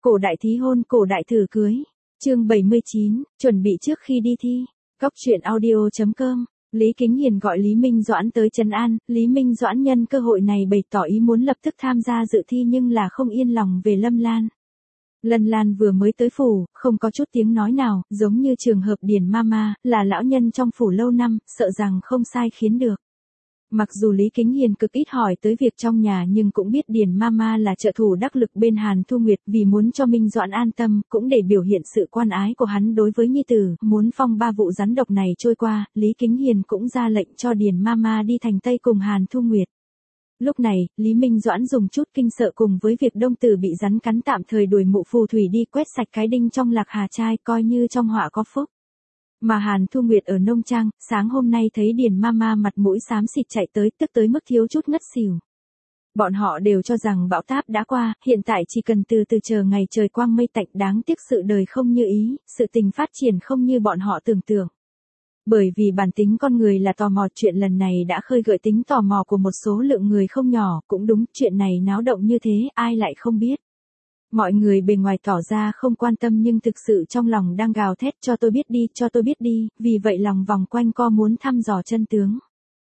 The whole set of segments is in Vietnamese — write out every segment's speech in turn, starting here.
Cổ đại thí hôn, cổ đại thử cưới. Chương 79, chuẩn bị trước khi đi thi. Góc truyện audio.com. Lý Kính Hiền gọi Lý Minh Doãn tới trấn an, Lý Minh Doãn nhân cơ hội này bày tỏ ý muốn lập tức tham gia dự thi nhưng là không yên lòng về Lâm Lan. Lâm Lan vừa mới tới phủ, không có chút tiếng nói nào, giống như trường hợp Điền Mama, là lão nhân trong phủ lâu năm, sợ rằng không sai khiến được. Mặc dù Lý Kính Hiền cực ít hỏi tới việc trong nhà nhưng cũng biết Điền Mama là trợ thủ đắc lực bên Hàn Thu Nguyệt, vì muốn cho Minh Doãn an tâm, cũng để biểu hiện sự quan ái của hắn đối với nhi tử, muốn phong 3 vụ rắn độc này trôi qua, Lý Kính Hiền cũng ra lệnh cho Điền Mama đi thành Tây cùng Hàn Thu Nguyệt. Lúc này, Lý Minh Doãn dùng chút kinh sợ cùng với việc đông tử bị rắn cắn tạm thời đuổi mụ phù thủy đi quét sạch cái đinh trong Lạc Hà trai, coi như trong họa có phúc. Mà Hàn Thu Nguyệt ở nông trang, sáng hôm nay thấy Điền Mama mặt mũi xám xịt chạy tới, tức tới mức thiếu chút ngất xỉu. Bọn họ đều cho rằng bão táp đã qua, hiện tại chỉ cần từ từ chờ ngày trời quang mây tạnh, đáng tiếc sự đời không như ý, sự tình phát triển không như bọn họ tưởng tượng. Bởi vì bản tính con người là tò mò, chuyện lần này đã khơi gợi tính tò mò của một số lượng người không nhỏ, cũng đúng, chuyện này náo động như thế, ai lại không biết. Mọi người bề ngoài tỏ ra không quan tâm nhưng thực sự trong lòng đang gào thét cho tôi biết đi, cho tôi biết đi, vì vậy lòng vòng quanh co muốn thăm dò chân tướng.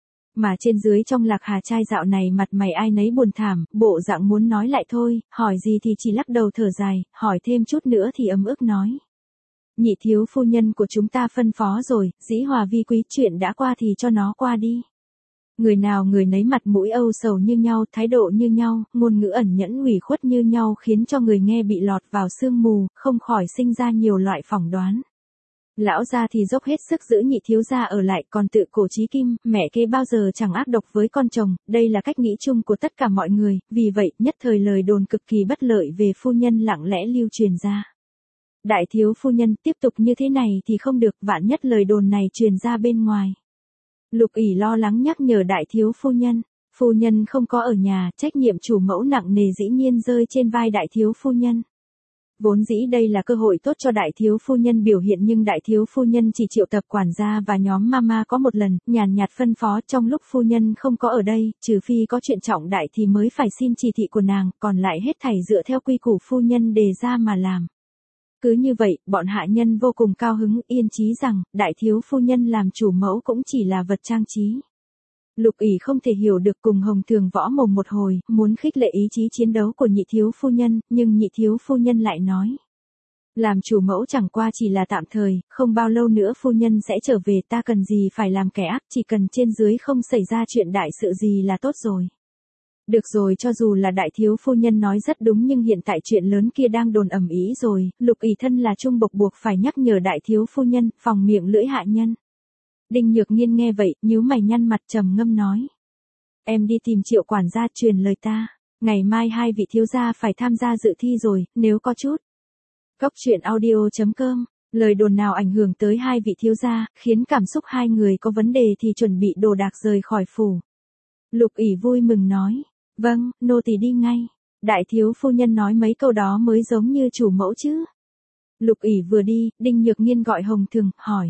Mà trên dưới trong Lạc Hà trai dạo này mặt mày ai nấy buồn thảm, bộ dạng muốn nói lại thôi, hỏi gì thì chỉ lắc đầu thở dài, hỏi thêm chút nữa thì ấm ức nói. Nhị thiếu phu nhân của chúng ta phân phó rồi, dĩ hòa vi quý, chuyện đã qua thì cho nó qua đi. Người nào người nấy mặt mũi âu sầu như nhau, thái độ như nhau, ngôn ngữ ẩn nhẫn ủy khuất như nhau, khiến cho người nghe bị lọt vào sương mù, không khỏi sinh ra nhiều loại phỏng đoán. Lão gia thì dốc hết sức giữ nhị thiếu gia ở lại, còn tự cổ chí kim, mẹ kế bao giờ chẳng ác độc với con chồng, đây là cách nghĩ chung của tất cả mọi người, vì vậy, nhất thời lời đồn cực kỳ bất lợi về phu nhân lặng lẽ lưu truyền ra. Đại thiếu phu nhân, tiếp tục như thế này thì không được, vạn nhất lời đồn này truyền ra bên ngoài. Lục ỷ lo lắng nhắc nhở đại thiếu phu nhân không có ở nhà, trách nhiệm chủ mẫu nặng nề dĩ nhiên rơi trên vai đại thiếu phu nhân. Vốn dĩ đây là cơ hội tốt cho đại thiếu phu nhân biểu hiện nhưng đại thiếu phu nhân chỉ triệu tập quản gia và nhóm mama có một lần, nhàn nhạt phân phó trong lúc phu nhân không có ở đây, trừ phi có chuyện trọng đại thì mới phải xin chỉ thị của nàng, còn lại hết thảy dựa theo quy củ phu nhân đề ra mà làm. Cứ như vậy, bọn hạ nhân vô cùng cao hứng, yên chí rằng, đại thiếu phu nhân làm chủ mẫu cũng chỉ là vật trang trí. Lục ỷ không thể hiểu được, cùng Hồng Thường võ mồm một hồi, muốn khích lệ ý chí chiến đấu của nhị thiếu phu nhân, nhưng nhị thiếu phu nhân lại nói. Làm chủ mẫu chẳng qua chỉ là tạm thời, không bao lâu nữa phu nhân sẽ trở về, ta cần gì phải làm kẻ ác, chỉ cần trên dưới không xảy ra chuyện đại sự gì là tốt rồi. Được rồi, cho dù là đại thiếu phu nhân nói rất đúng nhưng hiện tại chuyện lớn kia đang đồn ầm ĩ rồi, Lục ỷ thân là trung bộc buộc phải nhắc nhở đại thiếu phu nhân, phòng miệng lưỡi hạ nhân. Đinh Nhược Nghiên nghe vậy, nhíu mày nhăn mặt trầm ngâm nói. Em đi tìm Triệu quản gia truyền lời ta, ngày mai hai vị thiếu gia phải tham gia dự thi rồi, nếu có chút. Góc truyện audio.com, lời đồn nào ảnh hưởng tới hai vị thiếu gia, khiến cảm xúc hai người có vấn đề thì chuẩn bị đồ đạc rời khỏi phủ. Lục ỷ vui mừng nói. Vâng, nô tỳ đi ngay. Đại thiếu phu nhân nói mấy câu đó mới giống như chủ mẫu chứ. Lục ỷ vừa đi, Đinh Nhược Nghiên gọi Hồng Thường, hỏi.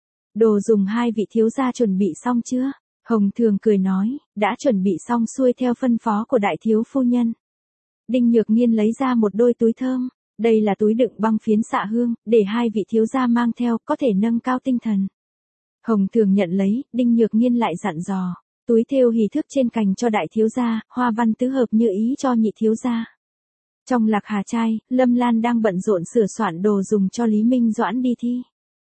Đồ dùng hai vị thiếu gia chuẩn bị xong chưa? Hồng Thường cười nói, đã chuẩn bị xong xuôi theo phân phó của đại thiếu phu nhân. Đinh Nhược Nghiên lấy ra một đôi túi thơm. Đây là túi đựng băng phiến xạ hương, để hai vị thiếu gia mang theo, có thể nâng cao tinh thần. Hồng Thường nhận lấy, Đinh Nhược Nghiên lại dặn dò. Túi thêu hỷ thước trên cành cho đại thiếu gia, hoa văn tứ hợp như ý cho nhị thiếu gia. Trong Lạc Hà trai, Lâm Lan đang bận rộn sửa soạn đồ dùng cho Lý Minh Doãn đi thi.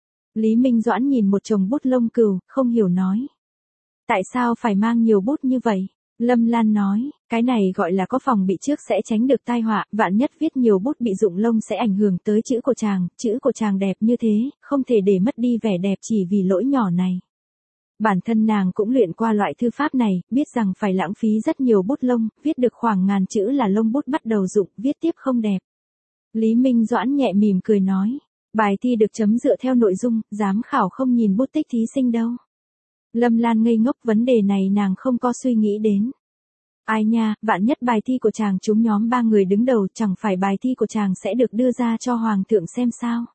Lý Minh Doãn nhìn một chồng bút lông cừu, không hiểu nói. Tại sao phải mang nhiều bút như vậy? Lâm Lan nói, cái này gọi là có phòng bị trước sẽ tránh được tai họa, vạn nhất viết nhiều bút bị rụng lông sẽ ảnh hưởng tới chữ của chàng đẹp như thế, không thể để mất đi vẻ đẹp chỉ vì lỗi nhỏ này. Bản thân nàng cũng luyện qua loại thư pháp này, biết rằng phải lãng phí rất nhiều bút lông, viết được khoảng ngàn chữ là lông bút bắt đầu rụng, viết tiếp không đẹp. Lý Minh Doãn nhẹ mỉm cười nói, bài thi được chấm dựa theo nội dung, giám khảo không nhìn bút tích thí sinh đâu. Lâm Lan ngây ngốc, vấn đề này nàng không có suy nghĩ đến. Ai nha, vạn nhất bài thi của chàng trúng nhóm 3 người đứng đầu, chẳng phải bài thi của chàng sẽ được đưa ra cho Hoàng thượng xem sao?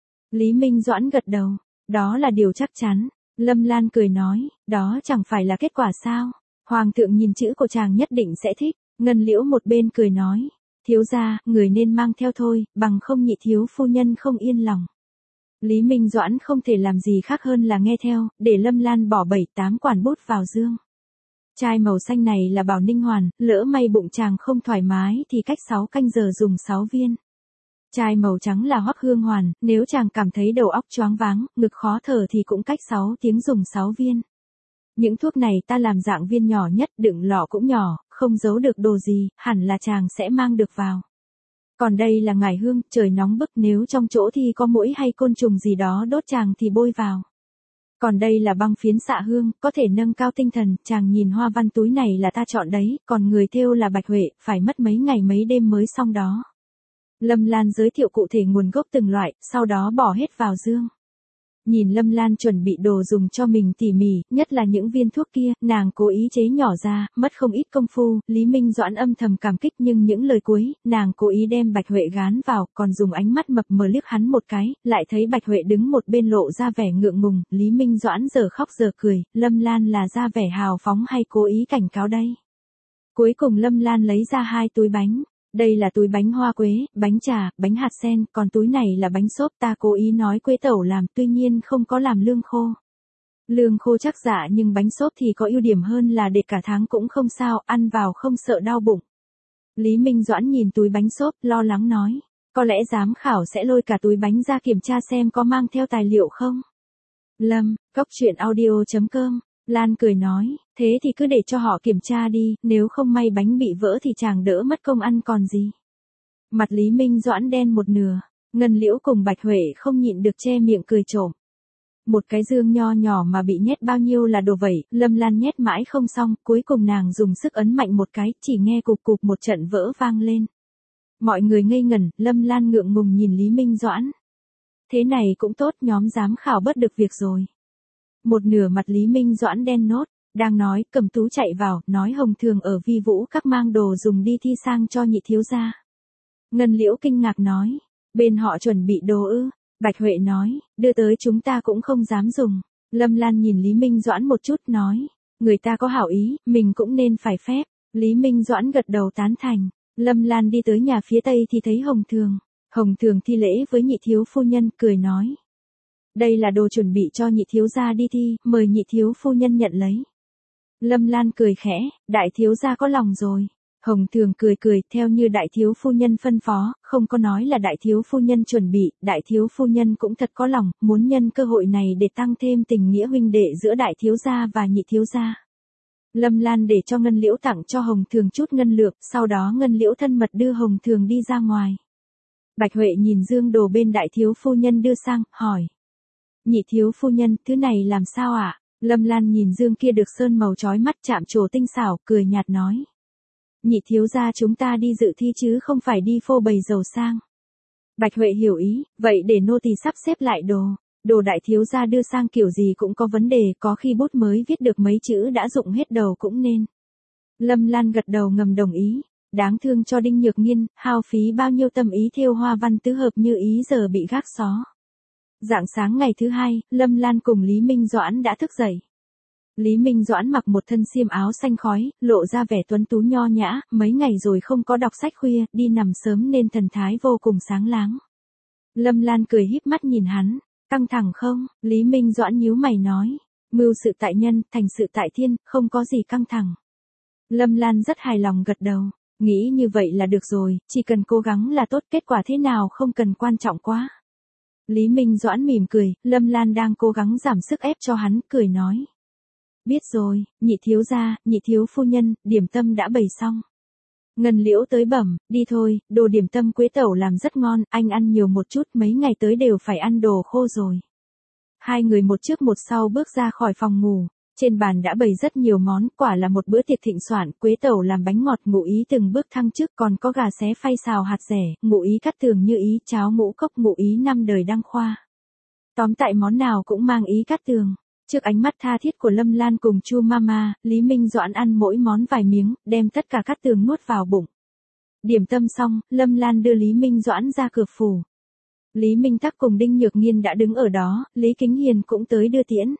Lý Minh Doãn gật đầu, đó là điều chắc chắn. Lâm Lan cười nói, đó chẳng phải là kết quả sao? Hoàng thượng nhìn chữ của chàng nhất định sẽ thích. Ngân Liễu một bên cười nói, Thiếu gia, người nên mang theo thôi, bằng không nhị thiếu phu nhân không yên lòng. Lý Minh Doãn không thể làm gì khác hơn là nghe theo, để Lâm Lan bỏ 7-8 quản bút vào dương. Chai màu xanh này là bảo ninh hoàn, lỡ may bụng chàng không thoải mái thì cách 6 canh giờ dùng 6 viên. Chai màu trắng là hoắc hương hoàn, nếu chàng cảm thấy đầu óc choáng váng, ngực khó thở thì cũng cách 6 tiếng dùng 6 viên. Những thuốc này ta làm dạng viên nhỏ nhất, đựng lọ cũng nhỏ, không giấu được đồ gì, hẳn là chàng sẽ mang được vào. Còn đây là ngải hương, trời nóng bức, nếu trong chỗ thì có muỗi hay côn trùng gì đó đốt chàng thì bôi vào. Còn đây là băng phiến xạ hương, có thể nâng cao tinh thần, chàng nhìn hoa văn túi này là ta chọn đấy, còn người thêu là Bạch Huệ, phải mất mấy ngày mấy đêm mới xong đó. Lâm Lan giới thiệu cụ thể nguồn gốc từng loại, sau đó bỏ hết vào dương. Nhìn Lâm Lan chuẩn bị đồ dùng cho mình tỉ mỉ, nhất là những viên thuốc kia, nàng cố ý chế nhỏ ra, mất không ít công phu, Lý Minh Doãn âm thầm cảm kích nhưng những lời cuối, nàng cố ý đem Bạch Huệ gán vào, còn dùng ánh mắt mập mờ liếc hắn một cái, lại thấy Bạch Huệ đứng một bên lộ ra vẻ ngượng ngùng, Lý Minh Doãn giờ khóc giờ cười, Lâm Lan là ra vẻ hào phóng hay cố ý cảnh cáo đây. Cuối cùng Lâm Lan lấy ra 2 túi bánh. Đây là túi bánh hoa quế, bánh trà, bánh hạt sen, còn túi này là bánh xốp, ta cố ý nói quế tẩu làm, tuy nhiên không có làm lương khô. Lương khô chắc dạ nhưng bánh xốp thì có ưu điểm hơn là để cả tháng cũng không sao, ăn vào không sợ đau bụng. Lý Minh Doãn nhìn túi bánh xốp, lo lắng nói, có lẽ giám khảo sẽ lôi cả túi bánh ra kiểm tra xem có mang theo tài liệu không. Lâm, goctruyện.audio.com Lan cười nói, thế thì cứ để cho họ kiểm tra đi, nếu không may bánh bị vỡ thì chàng đỡ mất công ăn còn gì. Mặt Lý Minh Doãn đen một nửa, Ngân Liễu cùng Bạch Huệ không nhịn được che miệng cười trộm. Một cái dương nho nhỏ mà bị nhét bao nhiêu là đồ vẩy, Lâm Lan nhét mãi không xong, cuối cùng nàng dùng sức ấn mạnh một cái, chỉ nghe cục cục một trận vỡ vang lên. Mọi người ngây ngẩn, Lâm Lan ngượng ngùng nhìn Lý Minh Doãn. Thế này cũng tốt, nhóm giám khảo bớt được việc rồi. Một nửa mặt Lý Minh Doãn đen nốt, đang nói, Cẩm Tú chạy vào, nói Hồng Thường ở Vi Vũ các mang đồ dùng đi thi sang cho nhị thiếu gia. Ngân Liễu kinh ngạc nói, bên họ chuẩn bị đồ ư? Bạch Huệ nói, đưa tới chúng ta cũng không dám dùng. Lâm Lan nhìn Lý Minh Doãn một chút nói, người ta có hảo ý, mình cũng nên phải phép. Lý Minh Doãn gật đầu tán thành. Lâm Lan đi tới nhà phía tây thì thấy Hồng Thường. Hồng Thường thi lễ với nhị thiếu phu nhân, cười nói. Đây là đồ chuẩn bị cho nhị thiếu gia đi thi, mời nhị thiếu phu nhân nhận lấy. Lâm Lan cười khẽ, đại thiếu gia có lòng rồi. Hồng Thường cười cười, theo như đại thiếu phu nhân phân phó, không có nói là đại thiếu phu nhân chuẩn bị, đại thiếu phu nhân cũng thật có lòng, muốn nhân cơ hội này để tăng thêm tình nghĩa huynh đệ giữa đại thiếu gia và nhị thiếu gia. Lâm Lan để cho Ngân Liễu tặng cho Hồng Thường chút ngân lượng, sau đó Ngân Liễu thân mật đưa Hồng Thường đi ra ngoài. Bạch Huệ nhìn dương đồ bên đại thiếu phu nhân đưa sang, hỏi. Nhị thiếu phu nhân, thứ này làm sao ạ? Lâm Lan nhìn dương kia được sơn màu chói mắt chạm trổ tinh xảo, cười nhạt nói. Nhị thiếu gia chúng ta đi dự thi chứ không phải đi phô bày giàu sang. Bạch Huệ hiểu ý, vậy để nô tỳ sắp xếp lại đồ. Đồ đại thiếu gia đưa sang kiểu gì cũng có vấn đề, có khi bút mới viết được mấy chữ đã rụng hết đầu cũng nên. Lâm Lan gật đầu ngầm đồng ý. Đáng thương cho Đinh Nhược Nghiên, hao phí bao nhiêu tâm ý thêu hoa văn tứ hợp như ý giờ bị gác xó. Rạng sáng ngày thứ hai, Lâm Lan cùng Lý Minh Doãn đã thức dậy. Lý Minh Doãn mặc một thân xiêm áo xanh khói, lộ ra vẻ tuấn tú nho nhã, mấy ngày rồi không có đọc sách khuya, đi nằm sớm nên thần thái vô cùng sáng láng. Lâm Lan cười híp mắt nhìn hắn, căng thẳng không? Lý Minh Doãn nhíu mày nói, mưu sự tại nhân, thành sự tại thiên, không có gì căng thẳng. Lâm Lan rất hài lòng gật đầu, nghĩ như vậy là được rồi, chỉ cần cố gắng là tốt, kết quả thế nào không cần quan trọng quá. Lý Minh Doãn mỉm cười, Lâm Lan đang cố gắng giảm sức ép cho hắn, cười nói. Biết rồi, nhị thiếu gia, nhị thiếu phu nhân, điểm tâm đã bày xong. Ngân Liễu tới bẩm, đi thôi, đồ điểm tâm quế tẩu làm rất ngon, anh ăn nhiều một chút, mấy ngày tới đều phải ăn đồ khô rồi. Hai người một trước một sau bước ra khỏi phòng ngủ. Trên bàn đã bày rất nhiều món, quả là một bữa tiệc thịnh soạn, quế tẩu làm bánh ngọt ngụ ý từng bước thăng chức, còn có gà xé phay xào hạt dẻ, ngụ ý cắt tường như ý, cháo ngũ cốc ngụ ý năm đời đăng khoa. Tóm tại món nào cũng mang ý cắt tường. Trước ánh mắt tha thiết của Lâm Lan cùng Chu Mama, Lý Minh Doãn ăn mỗi món vài miếng, đem tất cả cắt tường nuốt vào bụng. Điểm tâm xong, Lâm Lan đưa Lý Minh Doãn ra cửa phủ. Lý Minh Tắc cùng Đinh Nhược Nghiên đã đứng ở đó, Lý Kính Hiền cũng tới đưa tiễn.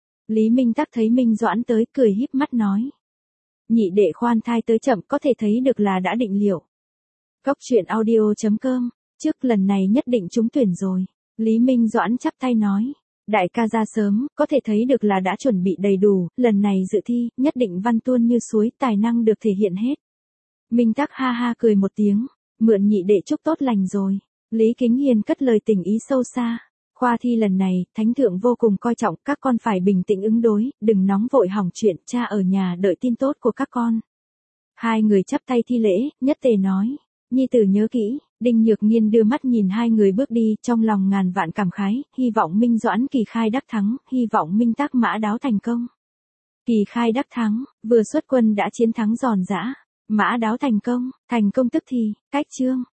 Lý Minh Tắc thấy Minh Doãn tới, cười híp mắt nói. Nhị đệ khoan thai tới chậm, có thể thấy được là đã định liệu. Cóc truyện audio.com, trước lần này nhất định trúng tuyển rồi. Lý Minh Doãn chắp tay nói. Đại ca ra sớm, có thể thấy được là đã chuẩn bị đầy đủ, lần này dự thi, nhất định văn tuôn như suối, tài năng được thể hiện hết. Minh Tắc ha ha cười một tiếng, mượn nhị đệ chúc tốt lành rồi. Lý Kính Hiền cất lời tình ý sâu xa. Khoa thi lần này, thánh thượng vô cùng coi trọng, các con phải bình tĩnh ứng đối, đừng nóng vội hỏng chuyện, cha ở nhà đợi tin tốt của các con. Hai người chắp tay thi lễ, nhất tề nói. Nhi tử nhớ kỹ. Đinh Nhược Nghiên đưa mắt nhìn hai người bước đi, trong lòng ngàn vạn cảm khái, hy vọng Minh Doãn kỳ khai đắc thắng, hy vọng Minh Tắc mã đáo thành công. Kỳ khai đắc thắng, vừa xuất quân đã chiến thắng giòn giã, mã đáo thành công tức thì, cách chương.